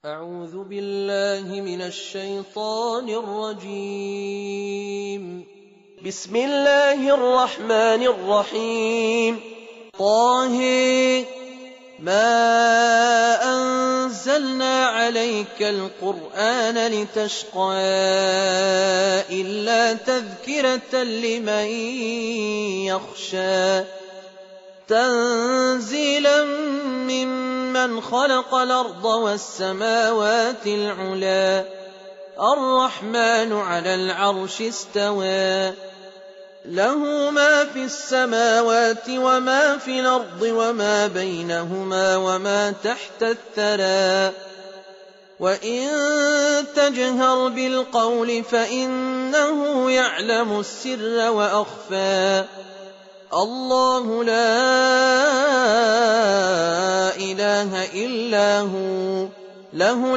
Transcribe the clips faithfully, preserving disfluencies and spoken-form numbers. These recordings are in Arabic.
أعوذ بالله من الشيطان الرجيم. بسم الله الرحمن الرحيم. طه ما أنزلنا عليك القرآن لتشقى إلا تذكرة لمن يخشى تنزيلا ممن خلق الأرض والسماوات العلا الرحمن على العرش استوى له ما في السماوات وما في الأرض وما بينهما وما تحت الثرى وإن تجهر بالقول فإنه يعلم السر وأخفى الله لا إله إلا هو له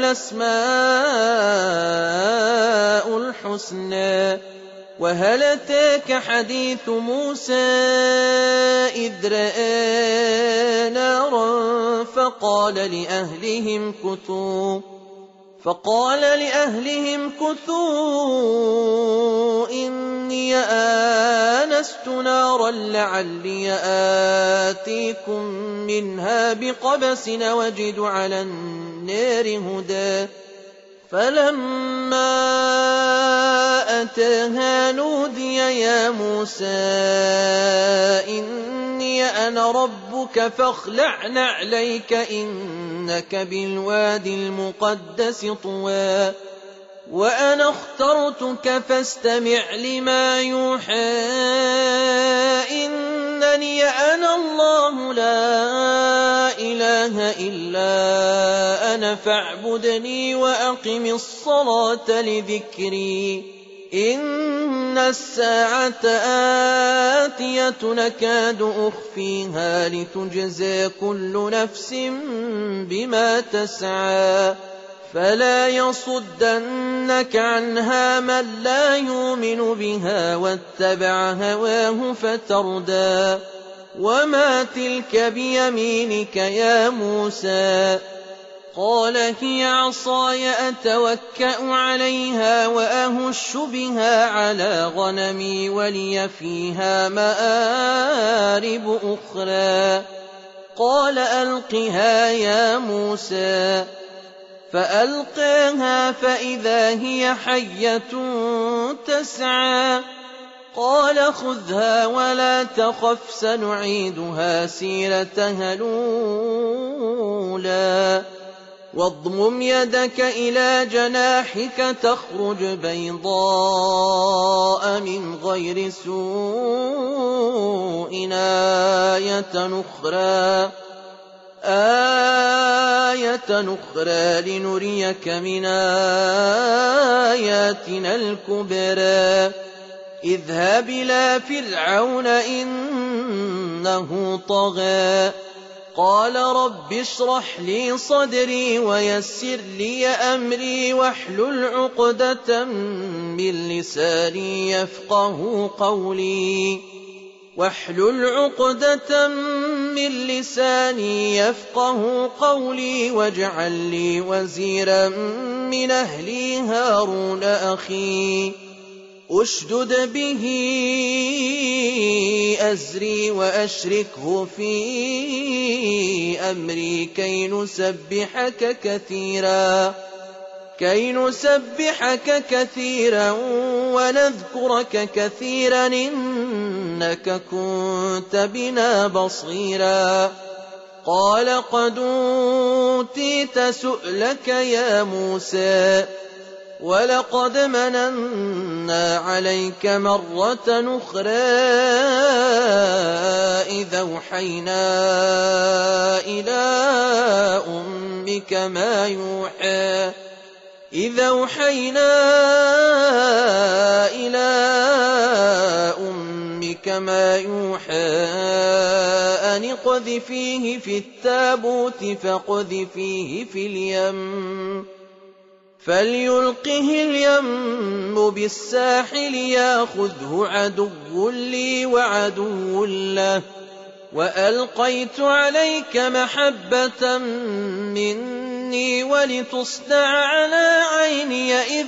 الأسماء الحسنى وهل أتاك حديث موسى إذ رأى نارا فقال لأهلهم كثوا فقال لأهلهم كثوا إني آنست نارا لعلي آتيكم منها بقبس وجد على النار هدى فلما أتاها نودي يا موسى إني أنا ربك فاخلع نعليك إنك بالوادي المقدس طوى وأنا اخترتك فاستمع لما يوحى إنني أنا الله لا إله إلا أنا فاعبدني وأقم الصلاة لذكري إن الساعة آتية نكاد أخفيها لتجزى كل نفس بما تسعى فلا يصدنك عنها من لا يؤمن بها واتبع هواه فتردى وما تلك بيمينك يا موسى قال هي عصاي أتوكأ عليها وأهش بها على غنمي ولي فيها مآرب أخرى قال ألقها يا موسى فألقاها فإذا هي حية تسعى قال خذها ولا تخف سنعيدها سيرتها الأولى واضمم يدك إلى جناحك تخرج بيضاء من غير سوء آية أخرى آية أخرى لنريك من آياتنا الكبرى اذهب إلى فرعون إنه طغى قال رب اشرح لي صدري ويسر لي أمري واحلل عقدة من لساني يفقه قولي واحلل عقدة من لساني يفقه قولي واجعل لي وزيرا من أهلي هارون أخي أشدد به أزري وأشركه في أمري كي نسبحك كثيرا كي نسبحك كثيرا ونذكرك كثيرا إنك كنت بنا بصيرا قال قد أوتيت سؤلك يا موسى ولقد مننا عليك مرة أخرى إذا أوحينا إلى أمك ما يوحى إذا أوحينا إلى أمك ما يوحى أن اقذفيه في التابوت فاقذفيه في اليم فليلقه اليم بالساحل ياخذه عدو لي وعدو له وألقيت عليك محبة مني مني ولتصنع على عيني إذ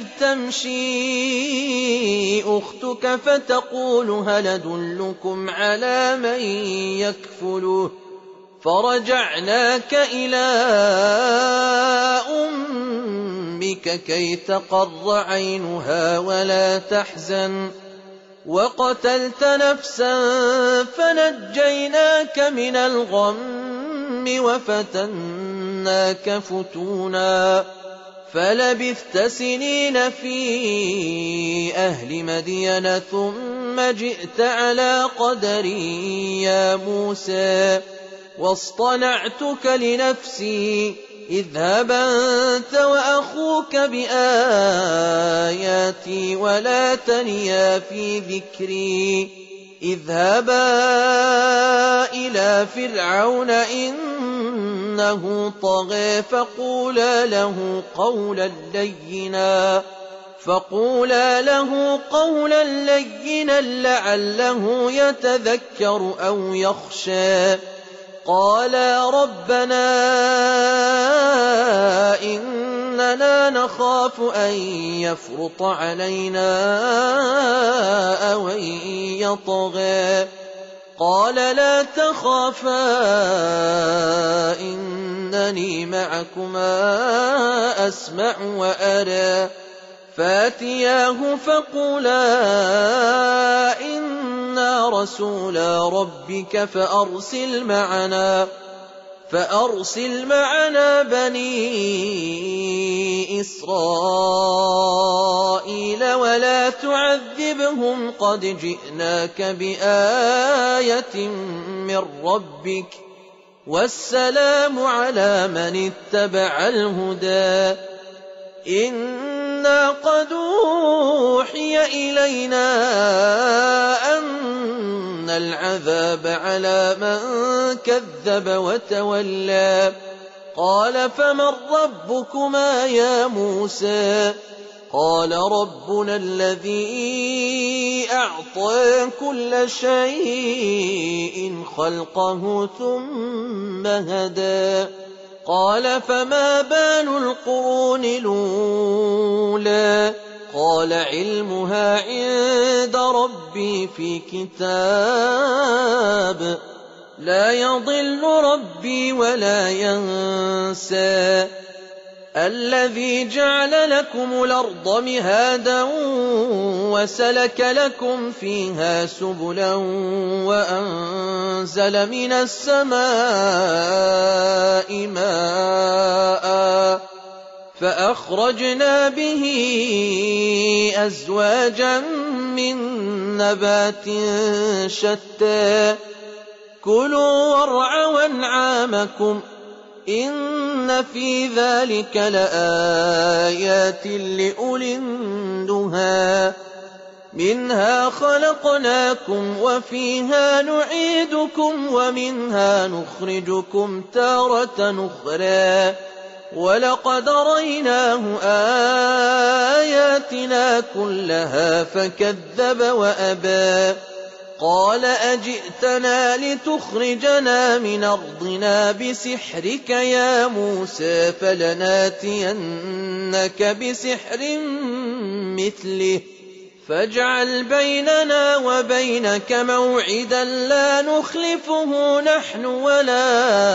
تمشي أختك فتقول هل أدلكم على من يكفله فرجعناك إلى أمك كي تقر عينها ولا تحزن وقتلت نفسا فنجيناك من الغم وفتناك فتونا فلبثت سنين في أهل مدين ثم جئت على قدري يا موسى واصطنعتك لنفسي اذهب أنت وأخوك بآياتي ولا تنيا في ذكري اذهبا إلى فرعون إنه طغى فقولا له قولا لينا فقولا له قولا لينا لعله يتذكر أو يخشى قالا ربنا إننا نخاف أن يفرط علينا أو أن يطغى قال لا تخافا إنني معكما أسمع وأرى فاتياه فقولا إنا رسولا ربك فأرسل معنا فأرسل معنا بني إسرائيل ولا تعذبهم قد جئناك بآية من ربك والسلام على من اتبع الهدى إنا قد أوحي إلينا أن العذاب على من كذب وتولى قال فمن ربكما يا موسى قال ربنا الذي أعطى كل شيء خلقه ثم هدى قال فما بال القرون الأولى قال علمها عند ربي في كتاب لا يضل ربي ولا ينسى الذي جعل لكم الأرض مهادا وسلك لكم فيها سبلا وأنزل من السماء ماء فأخرجنا به أزواجا من نبات شتى كلوا وارعوا أنعامكم إن في ذلك لآيات لأولي النهى منها خلقناكم وفيها نعيدكم ومنها نخرجكم تارة أخرى ولقد رأيناه آياتنا كلها فكذب وأبى قال أجئتنا لتخرجنا من أرضنا بسحرك يا موسى فلناتينك بسحر مثله فاجعل بيننا وبينك موعدا لا نخلفه نحن ولا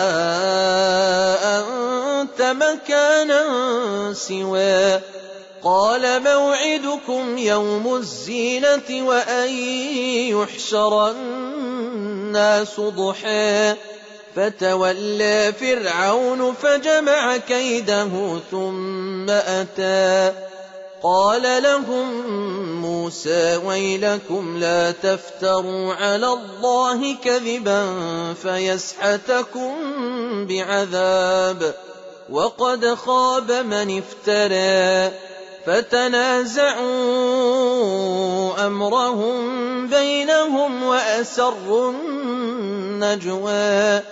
أنت مكانا سواه قال موعدكم يوم الزينة وأن يحشر الناس ضحى فتولى فرعون فجمع كيده ثم أتى قال لهم موسى ويلكم لا تفتروا على الله كذبا فيسحتكم بعذاب وقد خاب من افترى فتنازعوا أمرهم بينهم وأسروا النجوى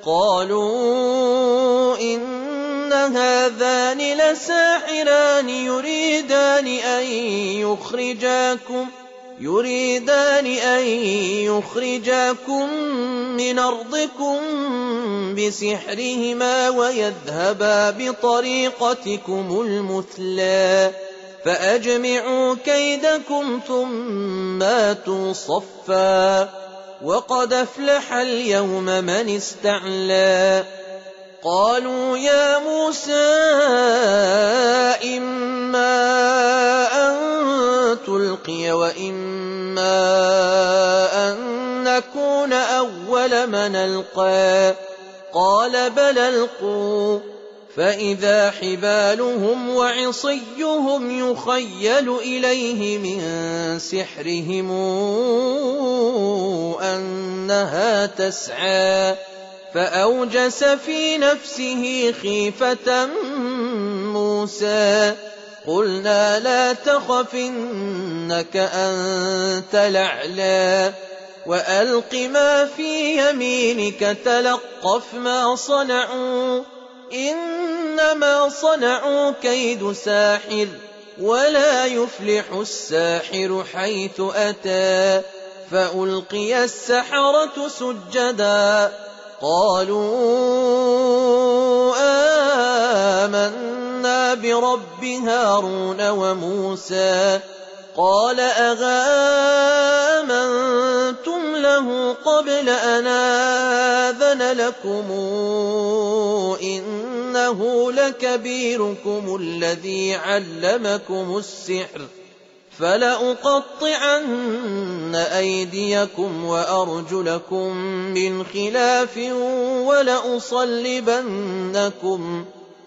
قالوا إن هذان لساحران يريدان أن يخرجاكم يريدان أن يخرجاكم من أرضكم بسحرهما ويذهبا بطريقتكم المثلى فأجمعوا كيدكم ثم آتوا صفا وقد أفلح اليوم من استعلى قالوا يا موسى إما أن تلقي وإما أن نكون أول من ألقى قال بل ألقوا فإذا حبالهم وعصيهم يخيل إليه من سحرهم أنها تسعى فأوجس في نفسه خيفة موسى قلنا لا تخف إنك أنت الأعلى وألق ما في يمينك تلقف ما صنعوا إنما صنعوا كيد ساحر ولا يفلح الساحر حيث أتى فألقي السحرة سجدا قالوا آمنا برب هارون وموسى قال أآمنتم له قبل أن آذن لكم إنه لكبيركم الذي علمكم السحر فلأقطعن أيديكم وأرجلكم من خلاف ولأصلبنكم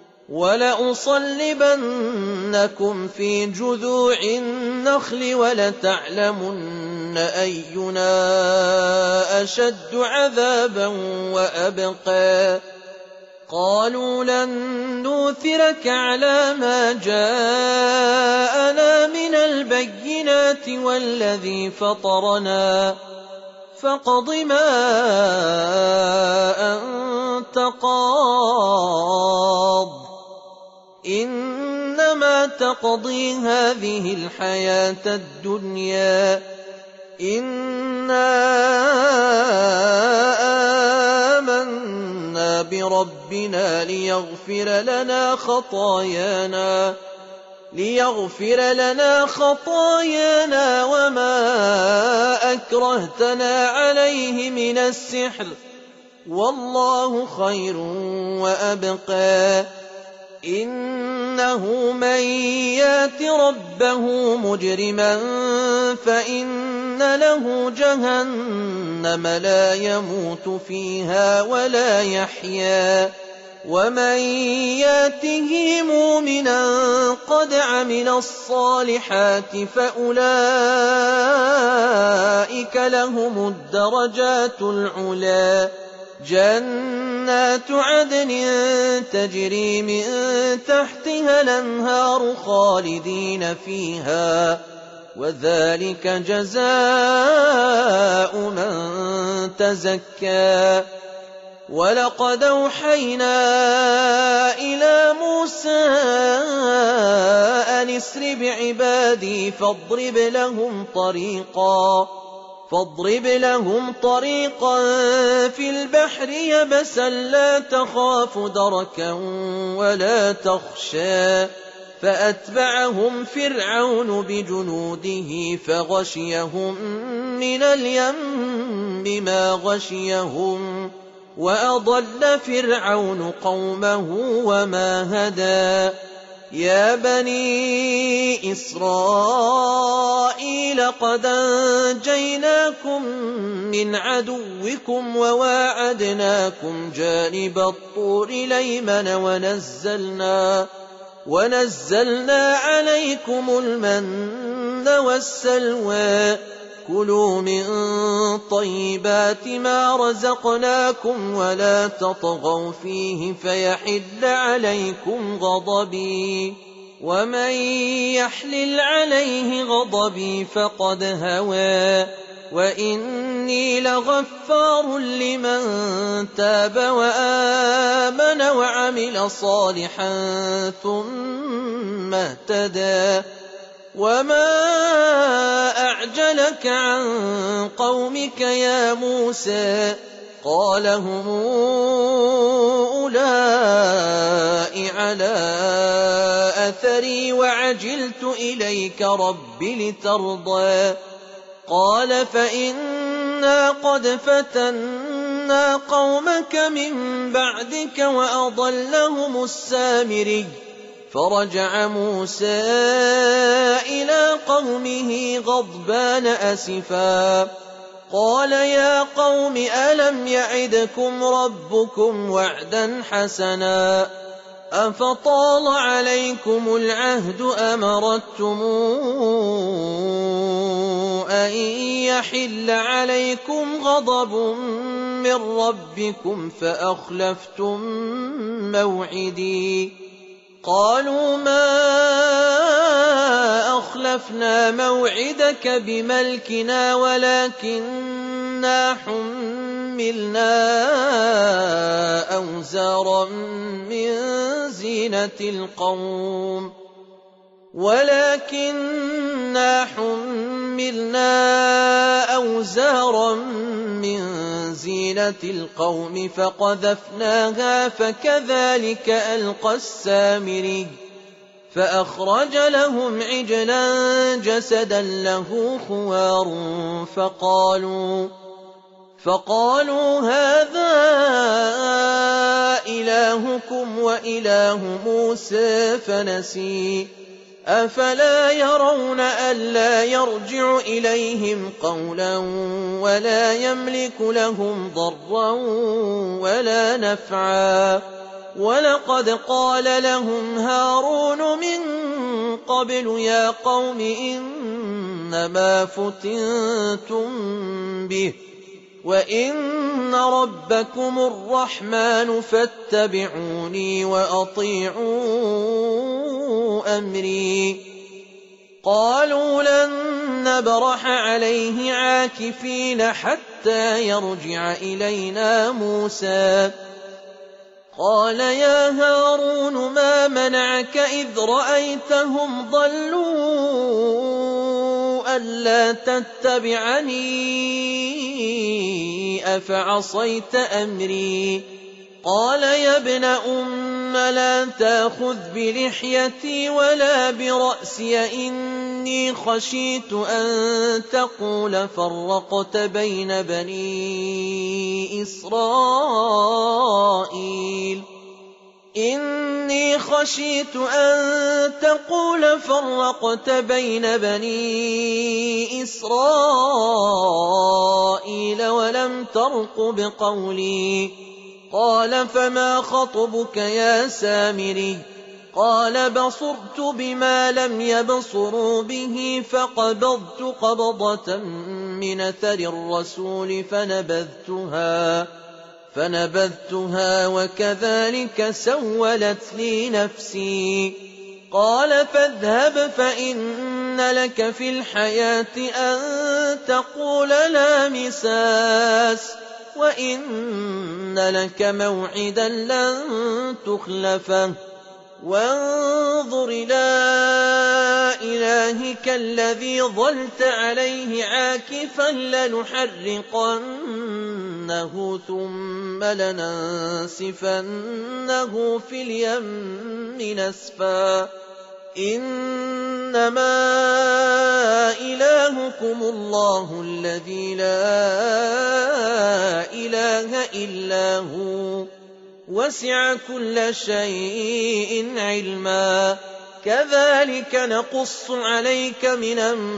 ولأصلبنكم في جذوع النخل ولتعلمن أينا أشد عذابا وأبقى قالوا لن نؤثرك على ما جاءنا من البينات والذي فطرنا فاقض ما أنت قاض إنما تقضي هذه الحياة الدنيا إنا آمنا بربنا ليغفر لنا خطايانا ليغفر لنا خطايانا وما أكرهتنا عليه من السحر والله خير وأبقى إنه من يات ربه مجرما فإن له جهنم لا يموت فيها ولا يحيا ومن ياته مؤمنا قد عمل الصالحات فأولئك لهم الدرجات العلى جنات عدن تجري من تحتها الأنهار خالدين فيها وذلك جزاء من تزكى ولقد أوحينا إلى موسى أن اسر بعبادي فاضرب لهم طريقا فاضرب لهم طريقا في البحر يبسا لا تخاف دركا ولا تخشى فأتبعهم فرعون بجنوده فغشيهم من اليم ما غشيهم وأضل فرعون قومه وما هدى يا بني إسرائيل قد أنجيناكم من عدوكم وواعدناكم جانب الطور الأيمن ونزلنا ونزلنا عليكم المن والسلوى كلوا من طيبات ما رزقناكم ولا تطغوا فيه فيحل عليكم غضبي ومن يحلل عليه غضبي فقد هوى وإني لغفار لمن تاب وآمن وعمل صالحا ثم اهتدى وما أعجلك عن قومك يا موسى؟ قال هم أولئك على أثري وعجلت إليك رب لترضى. قال فإنا قد فتنا قومك من بعدك وأضلهم السامري. فرجع موسى إلى قومه غضبان أسفا قال يا قوم ألم يعدكم ربكم وعدا حسنا أفطال عليكم العهد أم أردتم أن يحل عليكم غضب من ربكم فأخلفتم موعدي؟ قالوا ما أخلفنا موعدك بملكنا ولكننا حملنا أوزارا من زينة القوم ولكننا حملنا أوزارا من زينة القوم فقذفناها فكذلك ألقى السامري. فأخرج لهم عجلا جسدا له خوار فقالوا فقالوا هذا إلهكم وإله موسى فنسي. أفلا يرون ألا يرجع إليهم قولا ولا يملك لهم ضرا ولا نفعا؟ ولقد قال لهم هارون من قبل يا قوم إنما فتنتم به وإن ربكم الرحمن فاتبعوني وأطيعوا أمري. قالوا لن نبرح عليه عاكفين حتى يرجع إلينا موسى. قال يا هارون ما منعك إذ رأيتهم ضلوا ألا تتبعني أفعصيت أمري؟ قال يا ابن أم لا تأخذ بلحيتي ولا برأسي إني خشيت أن تقول فرقت بين بني إسرائيل إني خشيت أن تقول فرقت بين بني إسرائيل ولم ترقب قولي. قال فما خطبك يا سامري؟ قال بصرت بما لم يبصروا به فقبضت قبضة من أثر الرسول فنبذتها فنبذتها وكذلك سولت لي نفسي. قال فاذهب فإن لك في الحياة أن تقول لا مساس وإن لك موعدا لن تخلفه وانظر إلى إلهك الذي ظلت عليه عاكفا لنحرقنه ثم لننسفنه في اليم نسفا. إنما إلهكم الله الذي لا إله إلا هو وسع كل شيء علما. كذلك نقص عليك من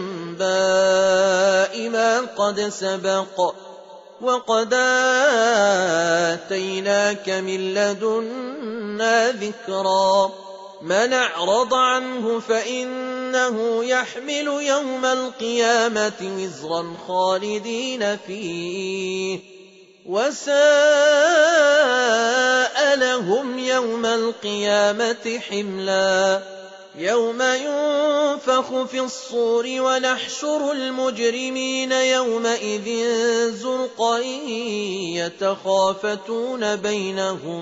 أنباء ما قد سبق وقد آتيناك من لدنا ذكرا. من أعرض عنه فإنه يحمل يوم القيامة وزرا خالدين فيه وساء لهم يوم القيامة حملا. يوم ينفخ في الصور ونحشر المجرمين يومئذ زرقا يتخافتون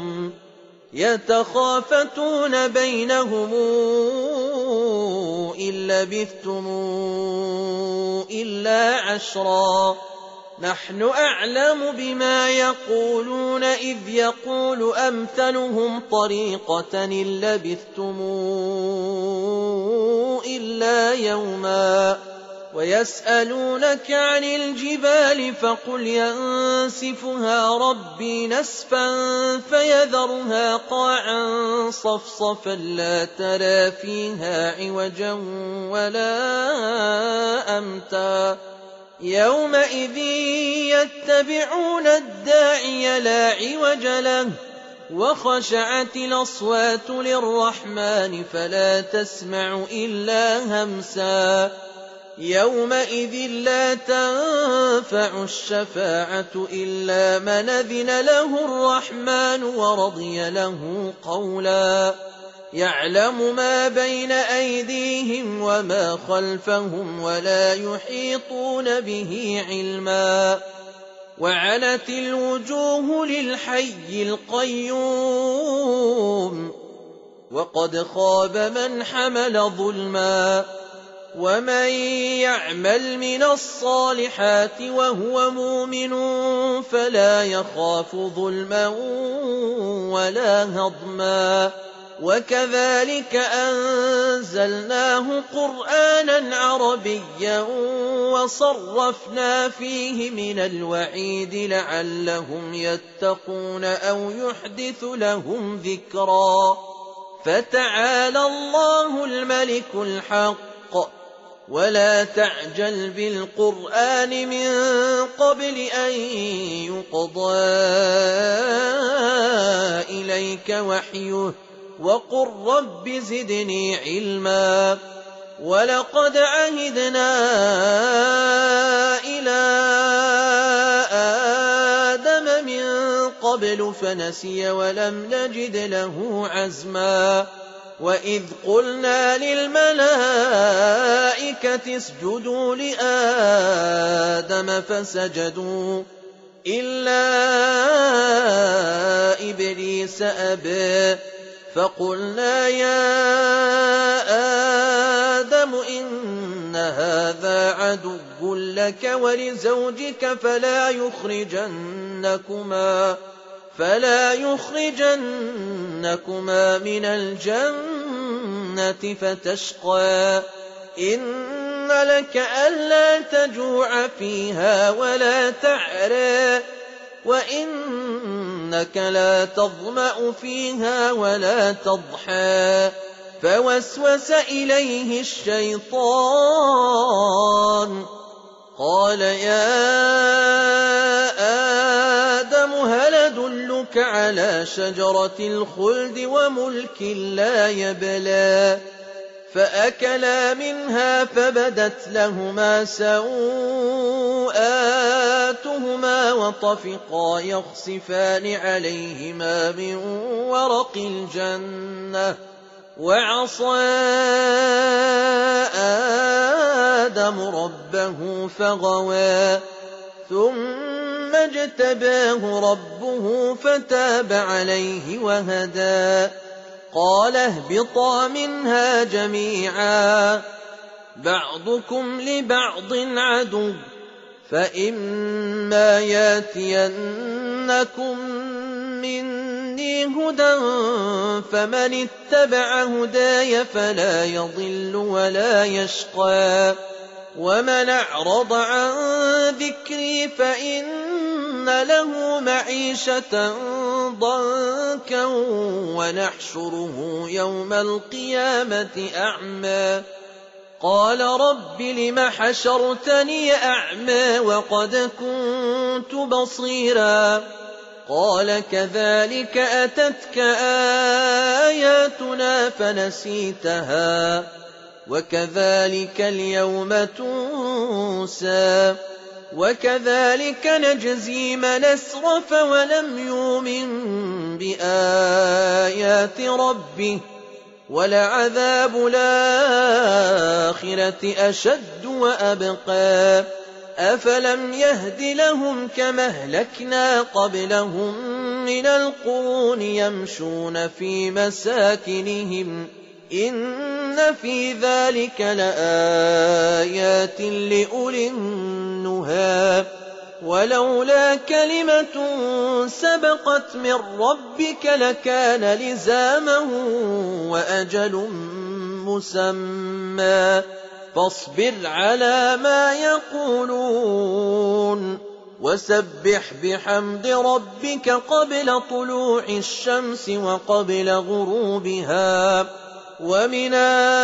بينهم يتخافتون بينهم إن لبثتم إلا عشرا نحن أعلم بما يقولون إذ يقول أمثلهم طريقة إن لبثتم إلا يوما ويسألونك عن الجبال فقل ينسفها ربي نسفا فيذرها قاعا صفصفا لا ترى فيها عوجا ولا أمتا يومئذ يتبعون الداعي لا عوج له وخشعت الأصوات للرحمن فلا تسمع إلا همسا يومئذ لا تنفع الشفاعة إلا من أذن له الرحمن ورضي له قولا يعلم ما بين أيديهم وما خلفهم ولا يحيطون به علما وعنت الوجوه للحي القيوم وقد خاب من حمل ظلما ومن يعمل من الصالحات وهو مؤمن فلا يخاف ظلما ولا هضما وكذلك أنزلناه قرآنا عربيا وصرفنا فيه من الوعيد لعلهم يتقون أو يحدث لهم ذكرا فتعالى الله الملك الحق ولا تعجل بالقرآن من قبل أن يقضى إليك وحيه وقل رب زدني علما ولقد عهدنا إلى آدم من قبل فنسي ولم نجد له عزما وإذ قلنا للملائكة اسجدوا لآدم فسجدوا إلا إبليس أبى فقلنا يا آدم إن هذا عدو لك ولزوجك فلا يخرجنكما فلا يخرجنكما من الجنة فتشقى إن لك ألا تجوع فيها ولا تعرى وإنك لا تظمأ فيها ولا تضحى فوسوس إليه الشيطان قال يا آدم هل أدلك على شجرة الخلد وملك لا يبلى فأكلا منها فبدت لهما سوآتهما وطفقا يخصفان عليهما من ورق الجنة وعصى آدم ربه فغوى ثم اجتباه ربه فتاب عليه وهدى قال اهبطا منها جميعا بعضكم لبعض عدو فإما ياتينكم مني هدى فمن اتبع هداي فلا يضل ولا يشقى ومن أعرض عن ذكري فإن له معيشة ضنكا ونحشره يوم القيامة أعمى قال رب لم حشرتني أعمى وقد كنت بصيرا قال كذلك أتتك آياتنا فنسيتها وكذلك اليوم تنسى وكذلك نجزي من أسرف ولم يؤمن بآيات ربه ولعذاب الآخرة أشد وأبقى أفلم يهد لهم كما أهلكنا قبلهم من القرون يمشون في مساكنهم إن في ذلك لآيات لأولي النهى ولولا كلمة سبقت من ربك لكان لزاما وأجل مسمى فاصبر على ما يقولون وسبح بحمد ربك قبل طلوع الشمس وقبل غروبها ومن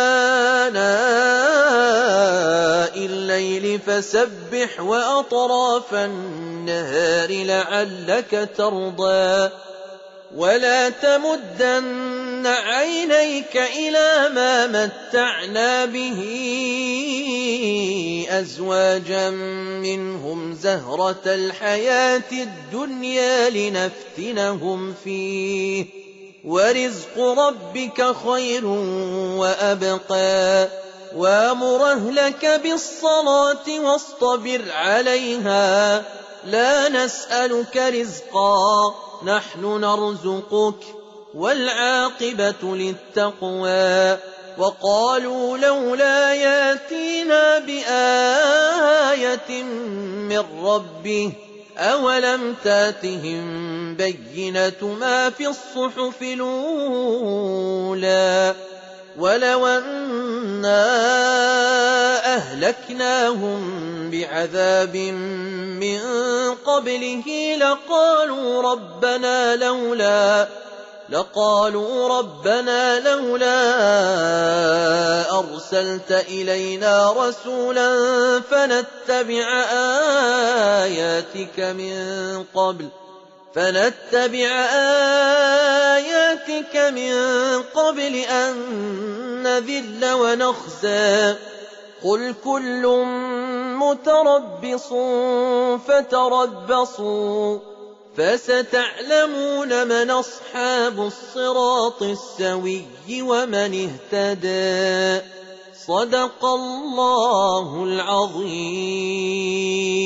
آناء الليل فسبح وأطراف النهار لعلك ترضى ولا تمدن عينيك إلى ما متعنا به أزواجا منهم زهرة الحياة الدنيا لنفتنهم فيه ورزق ربك خير وأبقى وامر أهلك بالصلاة واصطبر عليها لا نسألك رزقا نحن نرزقك والعاقبة للتقوى وقالوا لولا ياتينا بآية من ربه أولم تاتهم بينة ما في الصحف الأولى ولو أنا أهلكناهم بعذاب من قبله لقالوا ربنا لولا لقالوا ربنا لولا أرسلت إلينا رسولا فنتبع آياتك من قبل فنتبع آياتك من قبل أن نذل ونخزى قل كل متربص فتربصوا فستعلمون من أصحاب الصراط السوي ومن اهتدى صدق الله العظيم.